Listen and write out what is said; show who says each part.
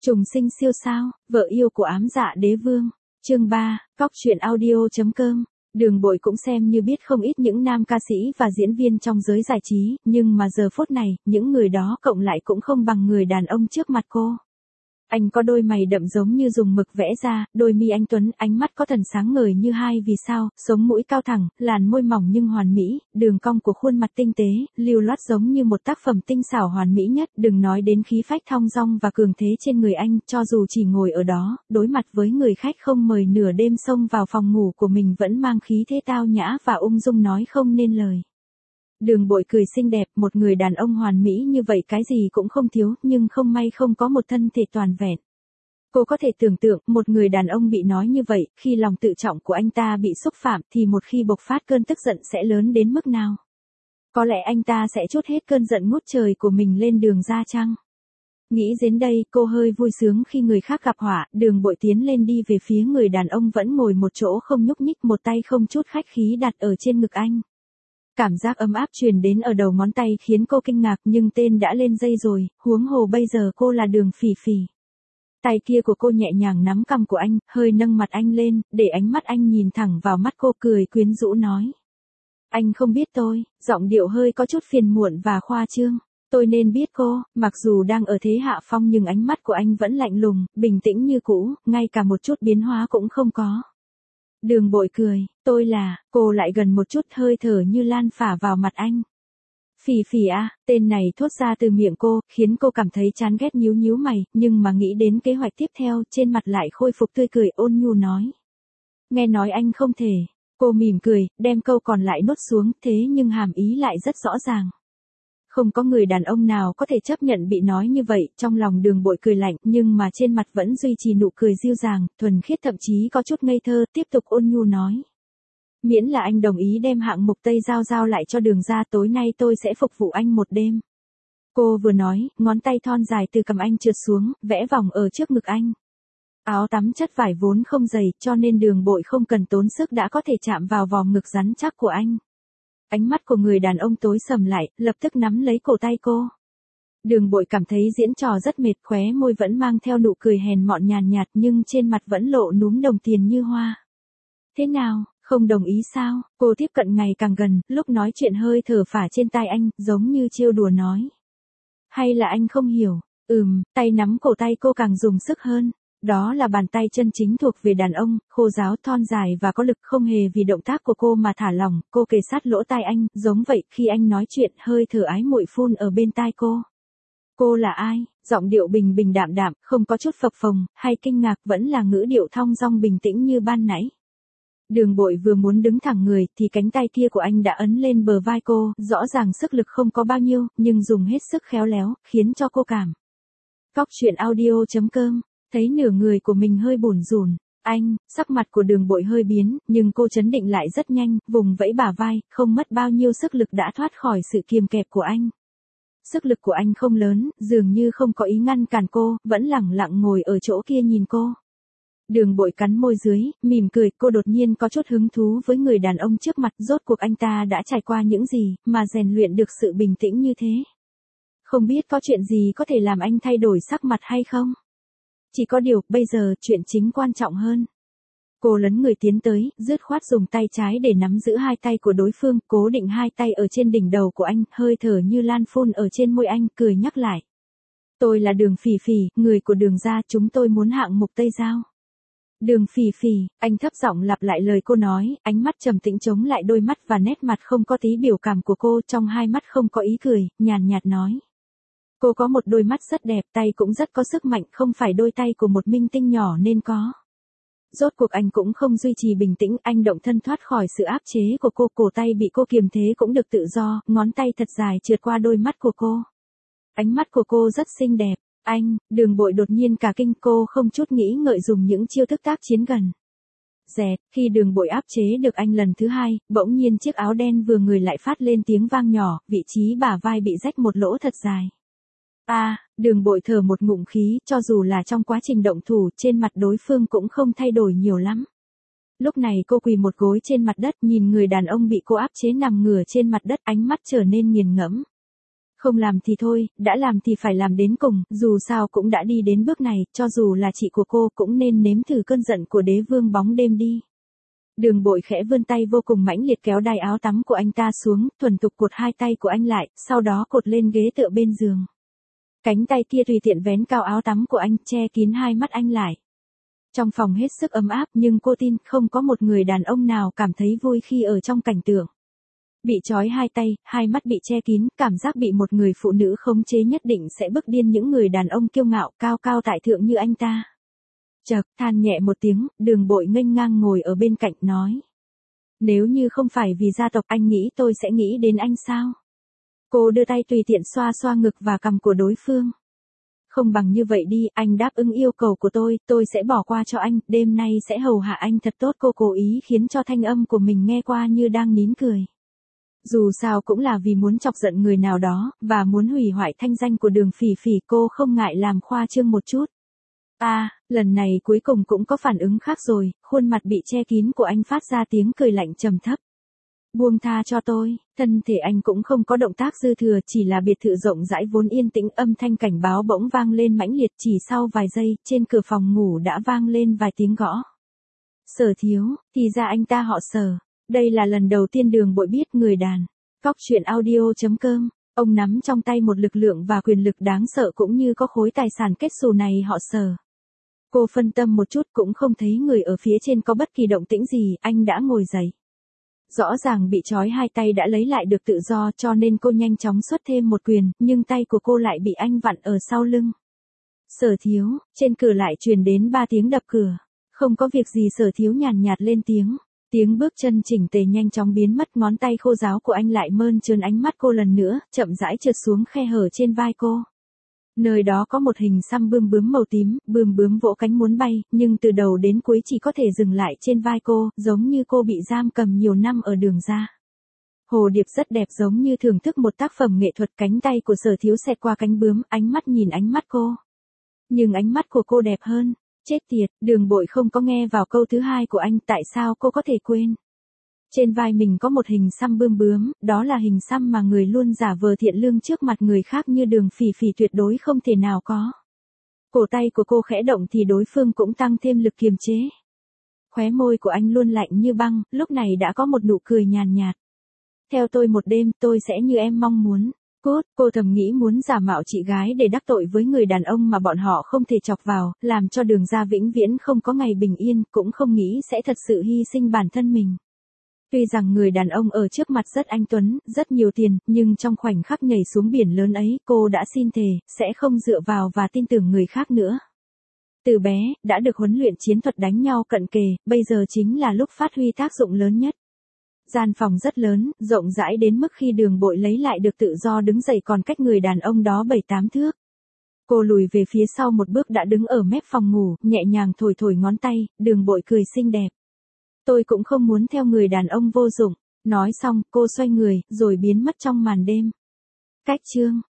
Speaker 1: Trùng sinh siêu sao, vợ yêu của ám dạ đế vương. Chương 3, Cóc truyện audio.com. Đường Bội cũng xem như biết không ít những nam ca sĩ và diễn viên trong giới giải trí, nhưng mà giờ phút này, những người đó cộng lại cũng không bằng người đàn ông trước mặt cô. Anh có đôi mày đậm giống như dùng mực vẽ ra, đôi mi anh tuấn, ánh mắt có thần sáng ngời như hai vì sao, sống mũi cao thẳng, làn môi mỏng nhưng hoàn mỹ, đường cong của khuôn mặt tinh tế, lưu loát giống như một tác phẩm tinh xảo hoàn mỹ nhất, đừng nói đến khí phách thong dong và cường thế trên người anh, cho dù chỉ ngồi ở đó, đối mặt với người khách không mời nửa đêm xông vào phòng ngủ của mình vẫn mang khí thế tao nhã và ung dung nói không nên lời. Đường Bội cười xinh đẹp, một người đàn ông hoàn mỹ như vậy cái gì cũng không thiếu, nhưng không may không có một thân thể toàn vẹn. Cô có thể tưởng tượng, một người đàn ông bị nói như vậy, khi lòng tự trọng của anh ta bị xúc phạm, thì một khi bộc phát cơn tức giận sẽ lớn đến mức nào? Có lẽ anh ta sẽ trút hết cơn giận ngút trời của mình lên đường ra chăng? Nghĩ đến đây, cô hơi vui sướng khi người khác gặp họa, Đường Bội tiến lên đi về phía người đàn ông vẫn ngồi một chỗ không nhúc nhích, một tay không chút khách khí đặt ở trên ngực anh. Cảm giác ấm áp truyền đến ở đầu ngón tay khiến cô kinh ngạc, nhưng tên đã lên dây rồi, huống hồ bây giờ cô là Đường Phỉ Phỉ. Tay kia của cô nhẹ nhàng nắm cằm của anh, hơi nâng mặt anh lên, để ánh mắt anh nhìn thẳng vào mắt cô, cười quyến rũ nói. Anh không biết tôi, giọng điệu hơi có chút phiền muộn và khoa trương. Tôi nên biết cô, mặc dù đang ở thế hạ phong nhưng ánh mắt của anh vẫn lạnh lùng, bình tĩnh như cũ, ngay cả một chút biến hóa cũng không có. Đường Bội cười, tôi là, cô lại gần một chút, hơi thở như lan phả vào mặt anh. Phỉ Phỉ à, tên này thốt ra từ miệng cô, khiến cô cảm thấy chán ghét nhíu nhíu mày, nhưng mà nghĩ đến kế hoạch tiếp theo, trên mặt lại khôi phục tươi cười ôn nhu nói. Nghe nói anh không thể, cô mỉm cười, đem câu còn lại nuốt xuống, thế nhưng hàm ý lại rất rõ ràng. Không có người đàn ông nào có thể chấp nhận bị nói như vậy, trong lòng Đường Bội cười lạnh, nhưng mà trên mặt vẫn duy trì nụ cười dịu dàng, thuần khiết thậm chí có chút ngây thơ, tiếp tục ôn nhu nói. Miễn là anh đồng ý đem hạng mục Tây giao lại cho Đường gia, tối nay tôi sẽ phục vụ anh một đêm. Cô vừa nói, ngón tay thon dài từ cằm anh trượt xuống, vẽ vòng ở trước ngực anh. Áo tắm chất vải vốn không dày, cho nên Đường Bội không cần tốn sức đã có thể chạm vào vòng ngực rắn chắc của anh. Ánh mắt của người đàn ông tối sầm lại, lập tức nắm lấy cổ tay cô. Đường Bội cảm thấy diễn trò rất mệt, khóe môi vẫn mang theo nụ cười hèn mọn nhàn nhạt nhưng trên mặt vẫn lộ núm đồng tiền như hoa. Thế nào, không đồng ý sao? Cô tiếp cận ngày càng gần, lúc nói chuyện hơi thở phả trên tai anh, giống như trêu đùa nói. Hay là anh không hiểu? Tay nắm cổ tay cô càng dùng sức hơn. Đó là bàn tay chân chính thuộc về đàn ông, khô ráo thon dài và có lực, không hề vì động tác của cô mà thả lỏng, cô kề sát lỗ tai anh, giống vậy, khi anh nói chuyện, hơi thở ái muội phun ở bên tai cô. Cô là ai? Giọng điệu bình bình đạm đạm, không có chút phập phồng, hay kinh ngạc, vẫn là ngữ điệu thong dong bình tĩnh như ban nãy. Đường Bội vừa muốn đứng thẳng người, thì cánh tay kia của anh đã ấn lên bờ vai cô, rõ ràng sức lực không có bao nhiêu, nhưng dùng hết sức khéo léo, khiến cho cô cảm. Cóc truyện audio.com. Thấy nửa người của mình hơi bủn rủn, sắc mặt của Đường Bội hơi biến, nhưng cô trấn định lại rất nhanh, vùng vẫy bả vai, không mất bao nhiêu sức lực đã thoát khỏi sự kiềm kẹp của anh. Sức lực của anh không lớn, dường như không có ý ngăn cản cô, vẫn lẳng lặng ngồi ở chỗ kia nhìn cô. Đường Bội cắn môi dưới, mỉm cười, cô đột nhiên có chút hứng thú với người đàn ông trước mặt, rốt cuộc anh ta đã trải qua những gì, mà rèn luyện được sự bình tĩnh như thế. Không biết có chuyện gì có thể làm anh thay đổi sắc mặt hay không? Chỉ có điều, bây giờ, chuyện chính quan trọng hơn. Cô lấn người tiến tới, dứt khoát dùng tay trái để nắm giữ hai tay của đối phương, cố định hai tay ở trên đỉnh đầu của anh, hơi thở như lan phun ở trên môi anh, cười nhắc lại. Tôi là Đường Phỉ Phỉ, người của Đường gia, chúng tôi muốn hạng mục Tây giao. Đường Phỉ Phỉ, anh thấp giọng lặp lại lời cô nói, ánh mắt trầm tĩnh chống lại đôi mắt và nét mặt không có tí biểu cảm của cô, trong hai mắt không có ý cười, nhàn nhạt nói. Cô có một đôi mắt rất đẹp, tay cũng rất có sức mạnh, không phải đôi tay của một minh tinh nhỏ nên có. Rốt cuộc anh cũng không duy trì bình tĩnh, anh động thân thoát khỏi sự áp chế của cô, cổ tay bị cô kiềm thế cũng được tự do, ngón tay thật dài trượt qua đôi mắt của cô. Ánh mắt của cô rất xinh đẹp, Đường Bội đột nhiên cả kinh, cô không chút nghĩ ngợi dùng những chiêu thức tác chiến gần. Dẹt, khi Đường Bội áp chế được anh lần thứ hai, bỗng nhiên chiếc áo đen vừa người lại phát lên tiếng vang nhỏ, vị trí bả vai bị rách một lỗ thật dài. Đường Bội thở một ngụm khí, cho dù là trong quá trình động thủ, trên mặt đối phương cũng không thay đổi nhiều lắm. Lúc này cô quỳ một gối trên mặt đất, nhìn người đàn ông bị cô áp chế nằm ngửa trên mặt đất, ánh mắt trở nên nghiền ngẫm. Không làm thì thôi, đã làm thì phải làm đến cùng, dù sao cũng đã đi đến bước này, cho dù là chị của cô cũng nên nếm thử cơn giận của đế vương bóng đêm đi. Đường Bội khẽ vươn tay vô cùng mãnh liệt kéo đai áo tắm của anh ta xuống, thuần thục cột hai tay của anh lại, sau đó cột lên ghế tựa bên giường. Cánh tay kia tùy tiện vén cao áo tắm của anh, che kín hai mắt anh lại. Trong phòng hết sức ấm áp, nhưng cô tin không có một người đàn ông nào cảm thấy vui khi ở trong cảnh tượng bị trói hai tay, hai mắt bị che kín, cảm giác bị một người phụ nữ khống chế nhất định sẽ bức điên những người đàn ông kiêu ngạo cao cao tại thượng như anh ta. Chợt, than nhẹ một tiếng, Đường Bội nghênh ngang ngồi ở bên cạnh nói. Nếu như không phải vì gia tộc anh nghĩ tôi sẽ nghĩ đến anh sao? Cô đưa tay tùy tiện xoa xoa ngực và cằm của đối phương. Không bằng như vậy đi, anh đáp ứng yêu cầu của tôi sẽ bỏ qua cho anh, đêm nay sẽ hầu hạ anh thật tốt. Cô cố ý khiến cho thanh âm của mình nghe qua như đang nín cười. Dù sao cũng là vì muốn chọc giận người nào đó, và muốn hủy hoại thanh danh của Đường Phỉ Phỉ, cô không ngại làm khoa trương một chút. Lần này cuối cùng cũng có phản ứng khác rồi, khuôn mặt bị che kín của anh phát ra tiếng cười lạnh trầm thấp. Buông tha cho tôi, thân thể anh cũng không có động tác dư thừa, chỉ là biệt thự rộng rãi vốn yên tĩnh, âm thanh cảnh báo bỗng vang lên mãnh liệt. Chỉ sau vài giây, trên cửa phòng ngủ đã vang lên vài tiếng gõ. Sở Thiếu, thì ra anh ta họ Sở. Đây là lần đầu tiên Đường Bội biết người đàn. Cóc truyện audio.com, ông nắm trong tay một lực lượng và quyền lực đáng sợ cũng như có khối tài sản kết xù này họ Sở. Cô phân tâm một chút cũng không thấy người ở phía trên có bất kỳ động tĩnh gì, anh đã ngồi dậy. Rõ ràng bị trói hai tay đã lấy lại được tự do, cho nên cô nhanh chóng xuất thêm một quyền, nhưng tay của cô lại bị anh vặn ở sau lưng. Sở Thiếu, trên cửa lại truyền đến 3 tiếng đập cửa. Không có việc gì, Sở Thiếu nhàn nhạt lên tiếng. Tiếng bước chân chỉnh tề nhanh chóng biến mất, ngón tay khô ráo của anh lại mơn trớn ánh mắt cô lần nữa, chậm rãi trượt xuống khe hở trên vai cô. Nơi đó có một hình xăm bươm bướm màu tím, bươm bướm vỗ cánh muốn bay, nhưng từ đầu đến cuối chỉ có thể dừng lại trên vai cô, giống như cô bị giam cầm nhiều năm ở đường ra. Hồ điệp rất đẹp, giống như thưởng thức một tác phẩm nghệ thuật. Cánh tay của Sở Thiếu xẹt qua cánh bướm, ánh mắt nhìn ánh mắt cô. Nhưng ánh mắt của cô đẹp hơn. Chết tiệt, Đường Bội không có nghe vào câu thứ hai của anh, tại sao cô có thể quên? Trên vai mình có một hình xăm bươm bướm, đó là hình xăm mà người luôn giả vờ thiện lương trước mặt người khác như Đường Phỉ Phỉ tuyệt đối không thể nào có. Cổ tay của cô khẽ động thì đối phương cũng tăng thêm lực kiềm chế. Khóe môi của anh luôn lạnh như băng, lúc này đã có một nụ cười nhàn nhạt. Theo tôi một đêm, tôi sẽ như em mong muốn. Cô thầm nghĩ muốn giả mạo chị gái để đắc tội với người đàn ông mà bọn họ không thể chọc vào, làm cho Đường gia vĩnh viễn không có ngày bình yên, cũng không nghĩ sẽ thật sự hy sinh bản thân mình. Tuy rằng người đàn ông ở trước mặt rất anh tuấn, rất nhiều tiền, nhưng trong khoảnh khắc nhảy xuống biển lớn ấy, cô đã xin thề, sẽ không dựa vào và tin tưởng người khác nữa. Từ bé, đã được huấn luyện chiến thuật đánh nhau cận kề, bây giờ chính là lúc phát huy tác dụng lớn nhất. Gian phòng rất lớn, rộng rãi đến mức khi Đường Bội lấy lại được tự do đứng dậy còn cách người đàn ông đó 7-8 thước. Cô lùi về phía sau một bước đã đứng ở mép phòng ngủ, nhẹ nhàng thổi thổi ngón tay, Đường Bội cười xinh đẹp. Tôi cũng không muốn theo người đàn ông vô dụng. Nói xong, cô xoay người, rồi biến mất trong màn đêm. Cách chương